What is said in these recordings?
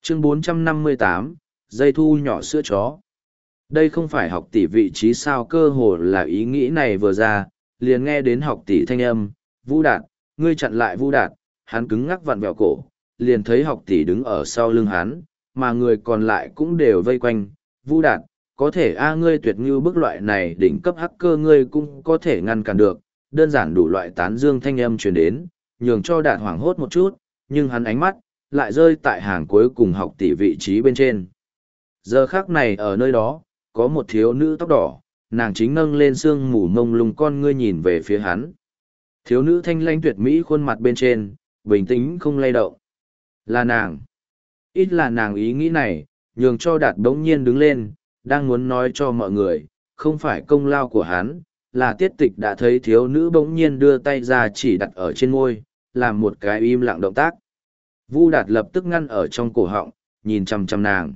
Chương 458, dây thu nhỏ sữa chó. Đây không phải học tỷ vị trí sao, cơ hồ là ý nghĩ này vừa ra, liền nghe đến học tỷ thanh âm, Vu Đạt, ngươi chặn lại Vu Đạt, hắn cứng ngắc vặn vẹo cổ, liền thấy học tỷ đứng ở sau lưng hắn, mà người còn lại cũng đều vây quanh, Vu Đạt, có thể ngươi tuyệt ngưu bức loại này đỉnh cấp hacker ngươi cũng có thể ngăn cản được, đơn giản đủ loại tán dương thanh âm truyền đến, nhường cho Đạt hoảng hốt một chút, nhưng hắn ánh mắt lại rơi tại hàng cuối cùng học tỷ vị trí bên trên. Giờ khắc này ở nơi đó, có một thiếu nữ tóc đỏ, nàng chính nâng lên sương mù mông lung con ngươi nhìn về phía hắn. Thiếu nữ thanh lãnh tuyệt mỹ khuôn mặt bên trên, bình tĩnh không lay động. Là nàng. Ít là nàng ý nghĩ này, nhường cho Đạt bỗng nhiên đứng lên, đang muốn nói cho mọi người, không phải công lao của hắn, là Tiết Tịch đã thấy thiếu nữ bỗng nhiên đưa tay ra chỉ đặt ở trên môi, làm một cái im lặng động tác. Vu Đạt lập tức ngăn ở trong cổ họng, nhìn chằm chằm nàng.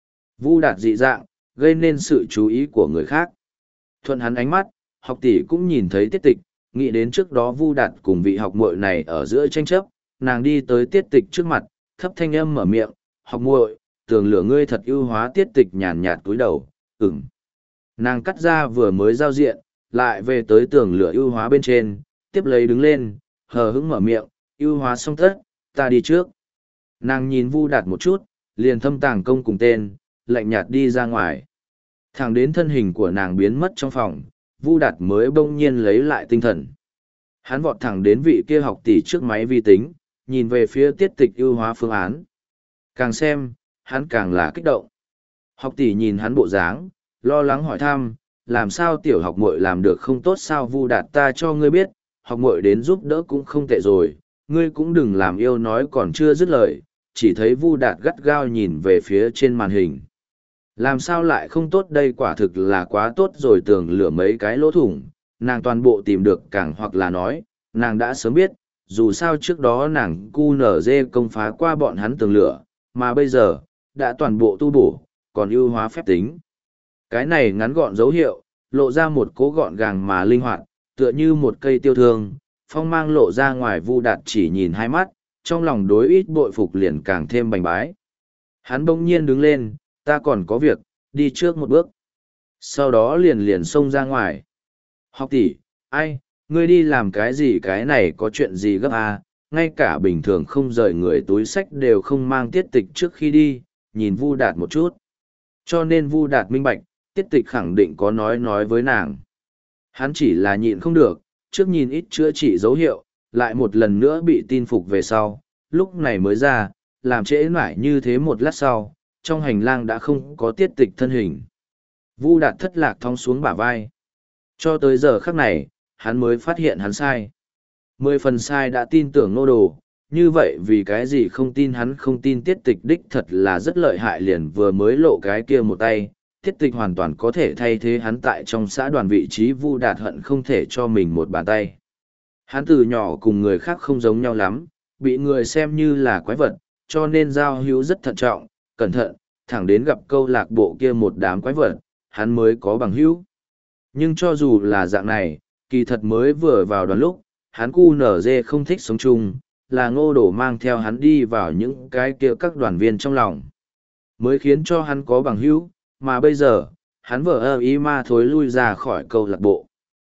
Vu Đạt dị dạng, gây nên sự chú ý của người khác. Thuận hắn ánh mắt, học tỷ cũng nhìn thấy Tiết Tịch, nghĩ đến trước đó Vu Đạt cùng vị học muội này ở giữa tranh chấp, nàng đi tới Tiết Tịch trước mặt, thấp thanh âm mở miệng, học muội, tường lửa ngươi thật ưu hóa. Tiết Tịch nhàn nhạt cúi đầu, ừm. Nàng cắt ra vừa mới giao diện, lại về tới tường lửa ưu hóa bên trên, tiếp lấy đứng lên, hờ hững mở miệng, ưu hóa xong tất, ta đi trước. Nàng nhìn Vu Đạt một chút, liền thâm tàng công cùng tên, lạnh nhạt đi ra ngoài. Thẳng đến thân hình của nàng biến mất trong phòng, Vu Đạt mới bỗng nhiên lấy lại tinh thần. Hắn vọt thẳng đến vị kia học tỷ trước máy vi tính, nhìn về phía Tiết Tịch ưu hóa phương án. Càng xem, hắn càng là kích động. Học tỷ nhìn hắn bộ dáng, lo lắng hỏi thăm, làm sao tiểu học muội làm được không tốt sao? Vu Đạt, ta cho ngươi biết, học muội đến giúp đỡ cũng không tệ rồi, ngươi cũng đừng làm yêu nói còn chưa dứt lời, chỉ thấy Vu Đạt gắt gao nhìn về phía trên màn hình. Làm sao lại không tốt đây, quả thực là quá tốt rồi, tường lửa mấy cái lỗ thủng, nàng toàn bộ tìm được, càng hoặc là nói, nàng đã sớm biết, dù sao trước đó nàng QNZ công phá qua bọn hắn tường lửa, mà bây giờ, đã toàn bộ tu bổ, còn ưu hóa phép tính. Cái này ngắn gọn dấu hiệu, lộ ra một cố gọn gàng mà linh hoạt, tựa như một cây tiêu thương, phong mang lộ ra ngoài. Vu Đạt chỉ nhìn hai mắt, trong lòng đối ít bội phục liền càng thêm bành bái. Hắn bỗng nhiên đứng lên, ta còn có việc, đi trước một bước. Sau đó liền xông ra ngoài. Học tỷ, ai, ngươi đi làm cái gì, cái này có chuyện gì gấp à? Ngay cả bình thường không rời người túi sách đều không mang. Tiết Tịch trước khi đi, nhìn Vu Đạt một chút. Cho nên Vu Đạt minh bạch, Tiết Tịch khẳng định có nói với nàng. Hắn chỉ là nhịn không được, trước nhìn ít chữa trị dấu hiệu, lại một lần nữa bị tin phục về sau, lúc này mới ra, làm trễ nải như thế. một lát sau, trong hành lang đã không có Tiết Tịch thân hình. Vu Đạt thất lạc thong xuống bả vai. Cho tới giờ khắc này, hắn mới phát hiện hắn sai. 10 phần sai đã tin tưởng nô đồ, như vậy vì cái gì không tin? Hắn không tin Tiết Tịch đích thật là rất lợi hại, liền vừa mới lộ cái kia một tay, Tiết Tịch hoàn toàn có thể thay thế hắn tại trong xã đoàn vị trí. Vu Đạt hận không thể cho mình một bàn tay. Hắn từ nhỏ cùng người khác không giống nhau lắm, bị người xem như là quái vật, cho nên giao hữu rất thận trọng, cẩn thận, thẳng đến gặp câu lạc bộ kia một đám quái vật, hắn mới có bằng hữu. Nhưng cho dù là dạng này, kỳ thật mới vừa vào đoàn lúc, hắn QNZ không thích sống chung, là Ngô Đồ mang theo hắn đi vào những cái kia các đoàn viên trong lòng, mới khiến cho hắn có bằng hữu, mà bây giờ, hắn vờ ý ma thối lui ra khỏi câu lạc bộ.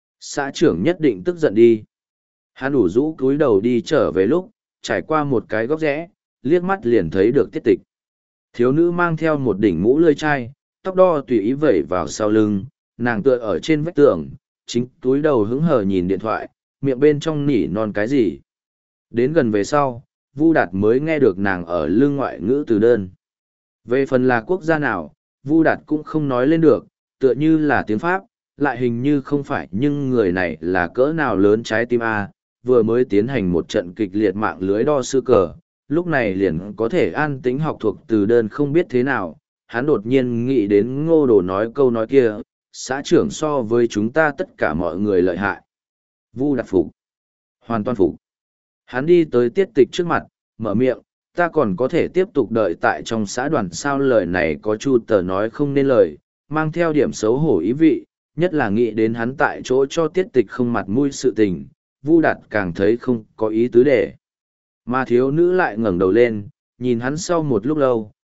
Xã trưởng nhất định tức giận đi. Hắn ủ rũ cúi đầu đi trở về lúc, trải qua một cái góc rẽ, liếc mắt liền thấy được Tiết Tịch. Thiếu nữ mang theo một đỉnh mũ lưỡi chai, tóc đo tùy ý vẩy vào sau lưng, nàng tựa ở trên vách tường, chính túi đầu hứng hờ nhìn điện thoại, miệng bên trong nỉ non cái gì. Đến gần về sau, Vu Đạt mới nghe được nàng ở lưng ngoại ngữ từ đơn. Về phần là quốc gia nào, Vu Đạt cũng không nói lên được, tựa như là tiếng Pháp, lại hình như không phải, nhưng người này là cỡ nào lớn trái tim A, vừa mới tiến hành một trận kịch liệt mạng lưới đo sư cờ, lúc này liền có thể an tĩnh học thuộc từ đơn không biết thế nào. Hắn đột nhiên nghĩ đến Ngô Đồ nói câu nói kia, xã trưởng so với chúng ta tất cả mọi người lợi hại. Vu Đạt phục, hoàn toàn phục. Hắn đi tới Tiết Tịch trước mặt, mở miệng, ta còn có thể tiếp tục đợi tại trong xã đoàn sao? Lời này có chu tờ nói không nên lời, mang theo điểm xấu hổ ý vị, nhất là nghĩ đến hắn tại chỗ cho Tiết Tịch không mặt mũi sự tình, Vu Đạt càng thấy không có ý tứ để. Mà thiếu nữ lại ngẩng đầu lên, nhìn hắn sau một lúc lâu,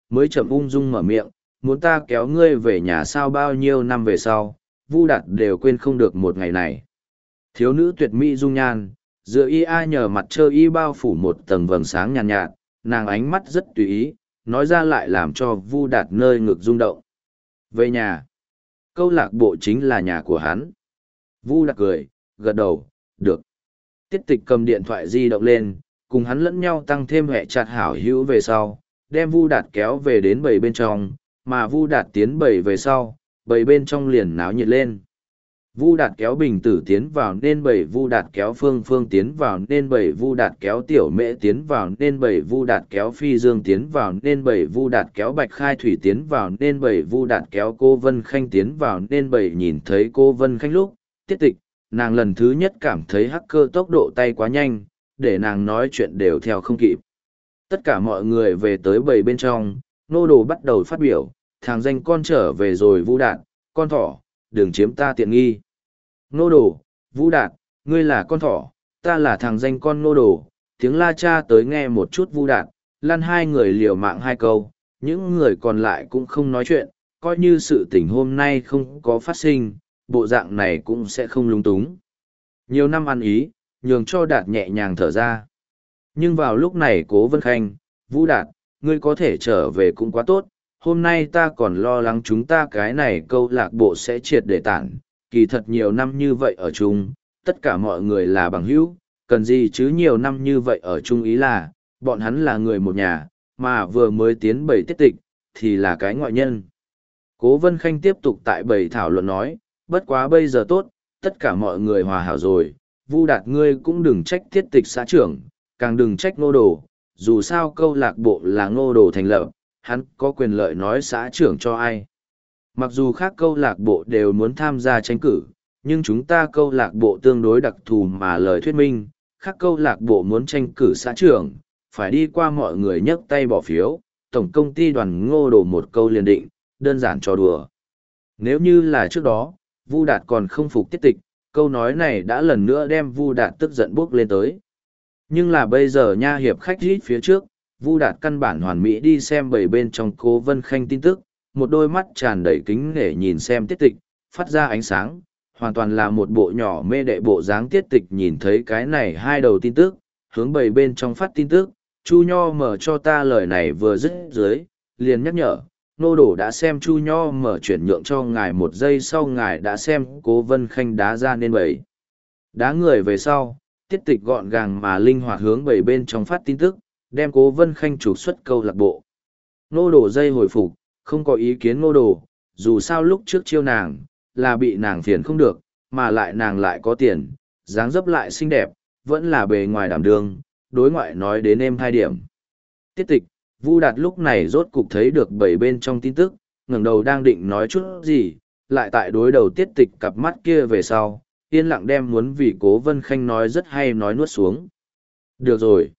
mới chậm ung dung mở miệng, muốn ta kéo ngươi về nhà sao bao nhiêu năm về sau, Vu Đạt đều quên không được một ngày này. Thiếu nữ tuyệt mỹ dung nhan, giữa y a nhờ mặt trơ y bao phủ một tầng vầng sáng nhàn nhạt, nàng ánh mắt rất tùy ý, nói ra lại làm cho Vu Đạt nơi ngực rung động. Về nhà, câu lạc bộ chính là nhà của hắn. Vu Đạt cười, gật đầu, được. Tiết Tịch cầm điện thoại di động lên, cùng hắn lẫn nhau tăng thêm hệ chặt hảo hữu về sau, đem Vu Đạt kéo về đến bầy bên trong, mà Vu Đạt tiến bầy về sau, bầy bên trong liền náo nhiệt lên. Vu Đạt kéo Bình Tử tiến vào nên bầy, Vu Đạt kéo Phương Phương tiến vào nên bầy, Vu Đạt kéo Tiểu Mễ tiến vào nên bầy, Vu Đạt kéo Phi Dương tiến vào nên bầy, Vu Đạt kéo Bạch Khai Thủy tiến vào nên bầy, Vu Đạt kéo cô Vân Khanh tiến vào nên bầy. Nhìn thấy cô Vân Khanh lúc, Tiết Tịch, nàng lần thứ nhất cảm thấy hacker tốc độ tay quá nhanh, để nàng nói chuyện đều theo không kịp. Tất cả mọi người về tới bầy bên trong, nô đồ bắt đầu phát biểu, thằng danh con trở về rồi Vu Đạt, con thỏ, đừng chiếm ta tiện nghi. Nô đồ, Vu Đạt, ngươi là con thỏ, ta là thằng danh con nô đồ, tiếng la cha tới nghe một chút Vu Đạt, lăn hai người liều mạng hai câu, những người còn lại cũng không nói chuyện, coi như sự tình hôm nay không có phát sinh, bộ dạng này cũng sẽ không lung túng. Nhiều năm ăn ý, nhường cho Đạt nhẹ nhàng thở ra. Nhưng vào lúc này Cố Vân Khanh, Vu Đạt, ngươi có thể trở về cũng quá tốt, hôm nay ta còn lo lắng chúng ta cái này câu lạc bộ sẽ triệt để tản, kỳ thật nhiều năm như vậy ở chung, tất cả mọi người là bằng hữu, cần gì chứ nhiều năm như vậy ở chung, ý là, bọn hắn là người một nhà, mà vừa mới tiến bầy Tiết Tịch, thì là cái ngoại nhân. Cố Vân Khanh tiếp tục tại bầy thảo luận nói, bất quá bây giờ tốt, tất cả mọi người hòa hảo rồi, Vu Đạt ngươi cũng đừng trách Tiết Tịch xã trưởng, càng đừng trách Ngô Đồ, dù sao câu lạc bộ là Ngô Đồ thành lập, hắn có quyền lợi nói xã trưởng cho ai. Mặc dù khác câu lạc bộ đều muốn tham gia tranh cử, nhưng chúng ta câu lạc bộ tương đối đặc thù mà lời thuyết minh, khác câu lạc bộ muốn tranh cử xã trưởng, phải đi qua mọi người nhấc tay bỏ phiếu, tổng công ty đoàn Ngô Đồ một câu liền định, đơn giản cho đùa. Nếu như là trước đó, Vu Đạt còn không phục Tiết Tịch, câu nói này đã lần nữa đem Vu Đạt tức giận bốc lên tới. Nhưng là bây giờ nha hiệp khách rít phía trước, Vu Đạt căn bản hoàn mỹ đi xem bầy bên trong Cố Vân Khanh tin tức, một đôi mắt tràn đầy kính nể nhìn xem Tiết Tịch, phát ra ánh sáng, hoàn toàn là một bộ nhỏ mê đệ bộ dáng. Tiết Tịch nhìn thấy cái này hai đầu tin tức, hướng bầy bên trong phát tin tức, Chu Nho mở cho ta lời này vừa dứt dưới, liền nhắc nhở, nô đổ đã xem Chu Nho mở chuyển nhượng cho ngài một giây sau ngài đã xem Cố Vân Khanh đá ra nên bầy. Đá người về sau, Tiết Tịch gọn gàng mà linh hoạt hướng bầy bên trong phát tin tức, đem Cố Vân Khanh trục xuất câu lạc bộ. Nô đổ dây hồi phục, không có ý kiến nô đồ, dù sao lúc trước chiêu nàng, là bị nàng phiền không được, mà lại nàng lại có tiền, dáng dấp lại xinh đẹp, vẫn là bề ngoài đảm đương, đối ngoại nói đến êm hai điểm. Tiết Tịch, Vu Đạt lúc này rốt cục thấy được bảy bên trong tin tức, ngẩng đầu đang định nói chút gì, lại tại đối đầu Tiết Tịch cặp mắt kia về sau, yên lặng đem muốn vì Cố Vân Khanh nói rất hay nói nuốt xuống. Được rồi.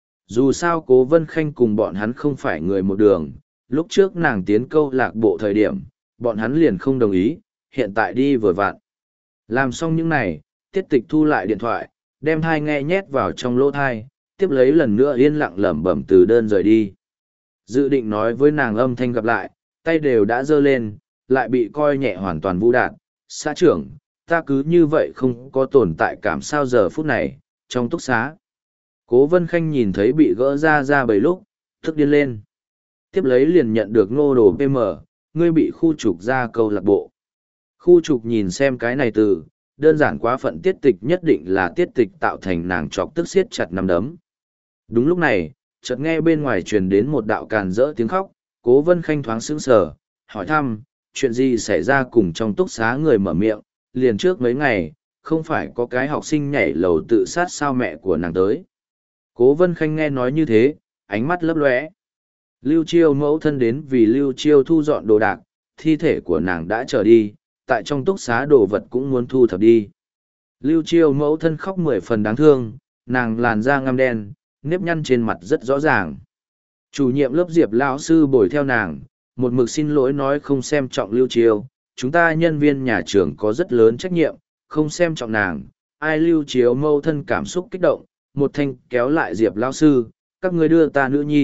Dù sao Cố Vân Khanh cùng bọn hắn không phải người một đường, lúc trước nàng tiến câu lạc bộ thời điểm, bọn hắn liền không đồng ý, hiện tại đi vừa vặn. Làm xong những này, Tiết Tịch thu lại điện thoại, đem thai nghe nhét vào trong lỗ thai, tiếp lấy lần nữa yên lặng lẩm bẩm từ đơn rời đi. Dự định nói với nàng âm thanh gặp lại, tay đều đã giơ lên, lại bị coi nhẹ hoàn toàn. Vu Đạt, xã trưởng, ta cứ như vậy không có tồn tại cảm sao giờ phút này, trong túc xá. Cố Vân Khanh nhìn thấy bị gỡ ra bầy lúc, tức điên lên. Tiếp lấy liền nhận được Ngô Đồ PM, ngươi bị khu trục ra câu lạc bộ. Khu trục nhìn xem cái này từ, đơn giản quá phận. Tiết Tịch nhất định là Tiết Tịch tạo thành nàng chọc tức siết chặt nắm đấm. Đúng lúc này, chợt nghe bên ngoài truyền đến một đạo càn rỡ tiếng khóc, Cố Vân Khanh thoáng sững sờ, hỏi thăm, chuyện gì xảy ra cùng trong túc xá người mở miệng, liền trước mấy ngày, không phải có cái học sinh nhảy lầu tự sát sao mẹ của nàng tới. Cố Vân Khanh nghe nói như thế, ánh mắt lấp lóe. Lưu Chiêu mẫu thân đến vì Lưu Chiêu thu dọn đồ đạc, thi thể của nàng đã trở đi, tại trong túc xá đồ vật cũng muốn thu thập đi. Lưu Chiêu mẫu thân khóc 10 phần đáng thương, nàng làn da ngăm đen, nếp nhăn trên mặt rất rõ ràng. Chủ nhiệm lớp Diệp lão sư bồi theo nàng, một mực xin lỗi nói không xem trọng Lưu Chiêu, chúng ta nhân viên nhà trường có rất lớn trách nhiệm, không xem trọng nàng. Ai Lưu Chiêu mẫu thân cảm xúc kích động, một thanh kéo lại Diệp lão sư, các người đưa ta nữ nhi,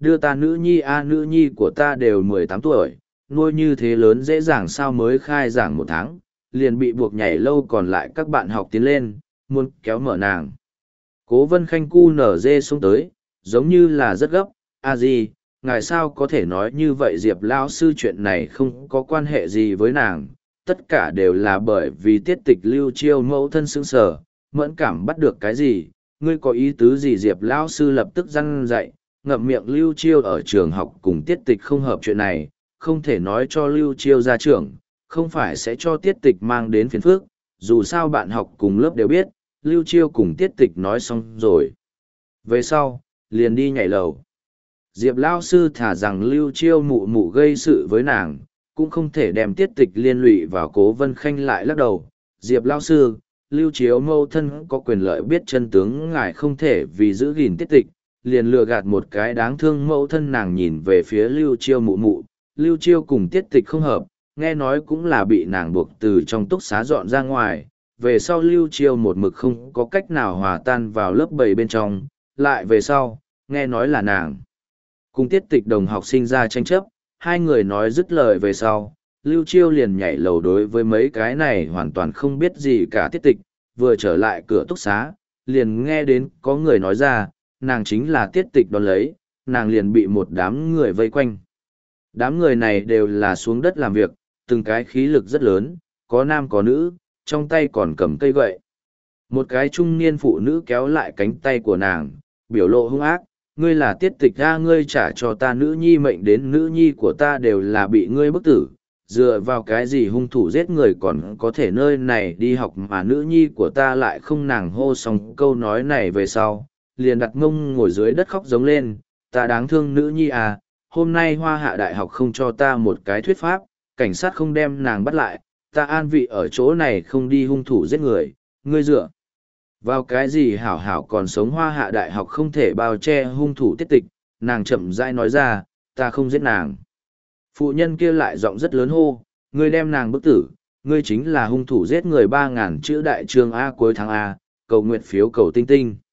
đưa ta nữ nhi nữ nhi của ta đều 18 tuổi, nuôi như thế lớn dễ dàng sao mới khai giảng 1 tháng, liền bị buộc nhảy lâu còn lại các bạn học tiến lên, muốn kéo mở nàng. Cố Vân Khanh cu nở dê xuống tới, giống như là rất gấp, gì, ngài sao có thể nói như vậy Diệp Lão sư, chuyện này không có quan hệ gì với nàng, tất cả đều là bởi vì Tiết Tịch Lưu Chiêu mẫu thân sững sờ, mẫn cảm bắt được cái gì, ngươi có ý tứ gì? Diệp Lão sư lập tức răn dạy, ngậm miệng. Lưu Chiêu ở trường học cùng Tiết Tịch không hợp chuyện này, không thể nói cho Lưu Chiêu ra trường, không phải sẽ cho Tiết Tịch mang đến phiền phức, dù sao bạn học cùng lớp đều biết, Lưu Chiêu cùng Tiết Tịch nói xong rồi. Về sau, liền đi nhảy lầu. Diệp Lão sư thả rằng Lưu Chiêu mụ mụ gây sự với nàng, cũng không thể đem Tiết Tịch liên lụy vào. Cố Vân Khanh lại lắc đầu, Diệp Lão sư, Lưu Chiếu mâu thân có quyền lợi biết chân tướng, ngài không thể vì giữ gìn Tiết Tịch, liền lừa gạt một cái đáng thương mẫu thân. Nàng nhìn về phía Lưu Chiêu mụ mụ, Lưu Chiêu cùng Tiết Tịch không hợp, nghe nói cũng là bị nàng buộc từ trong túc xá dọn ra ngoài, về sau Lưu Chiêu một mực không có cách nào hòa tan vào lớp 7 bên trong, lại về sau, nghe nói là nàng cùng Tiết Tịch đồng học sinh ra tranh chấp, hai người nói dứt lời về sau, Lưu Chiêu liền nhảy lầu. Đối với mấy cái này hoàn toàn không biết gì cả Tiết Tịch, vừa trở lại cửa túc xá, liền nghe đến có người nói ra, nàng chính là Tiết Tịch đón lấy, nàng liền bị một đám người vây quanh. Đám người này đều là xuống đất làm việc, từng cái khí lực rất lớn, có nam có nữ, trong tay còn cầm cây gậy. Một cái trung niên phụ nữ kéo lại cánh tay của nàng, biểu lộ hung ác, ngươi là Tiết Tịch ra, ngươi trả cho ta nữ nhi mệnh đến nữ nhi của ta đều là bị ngươi bức tử, dựa vào cái gì hung thủ giết người còn có thể nơi này đi học mà nữ nhi của ta lại không? Nàng hô xong câu nói này về sau, liền đặt mông ngồi dưới đất khóc giống lên, ta đáng thương nữ nhi à, hôm nay Hoa Hạ Đại học không cho ta một cái thuyết pháp, cảnh sát không đem nàng bắt lại, ta an vị ở chỗ này không đi hung thủ giết người, ngươi dựa vào cái gì hảo hảo còn sống? Hoa Hạ Đại học không thể bao che hung thủ Tiết Tịch. Nàng chậm rãi nói ra, ta không giết nàng. Phụ nhân kia lại giọng rất lớn hô, ngươi đem nàng bức tử, ngươi chính là hung thủ giết người. 3.000 chữ đại chương A, cuối tháng A, cầu nguyện phiếu cầu tinh tinh.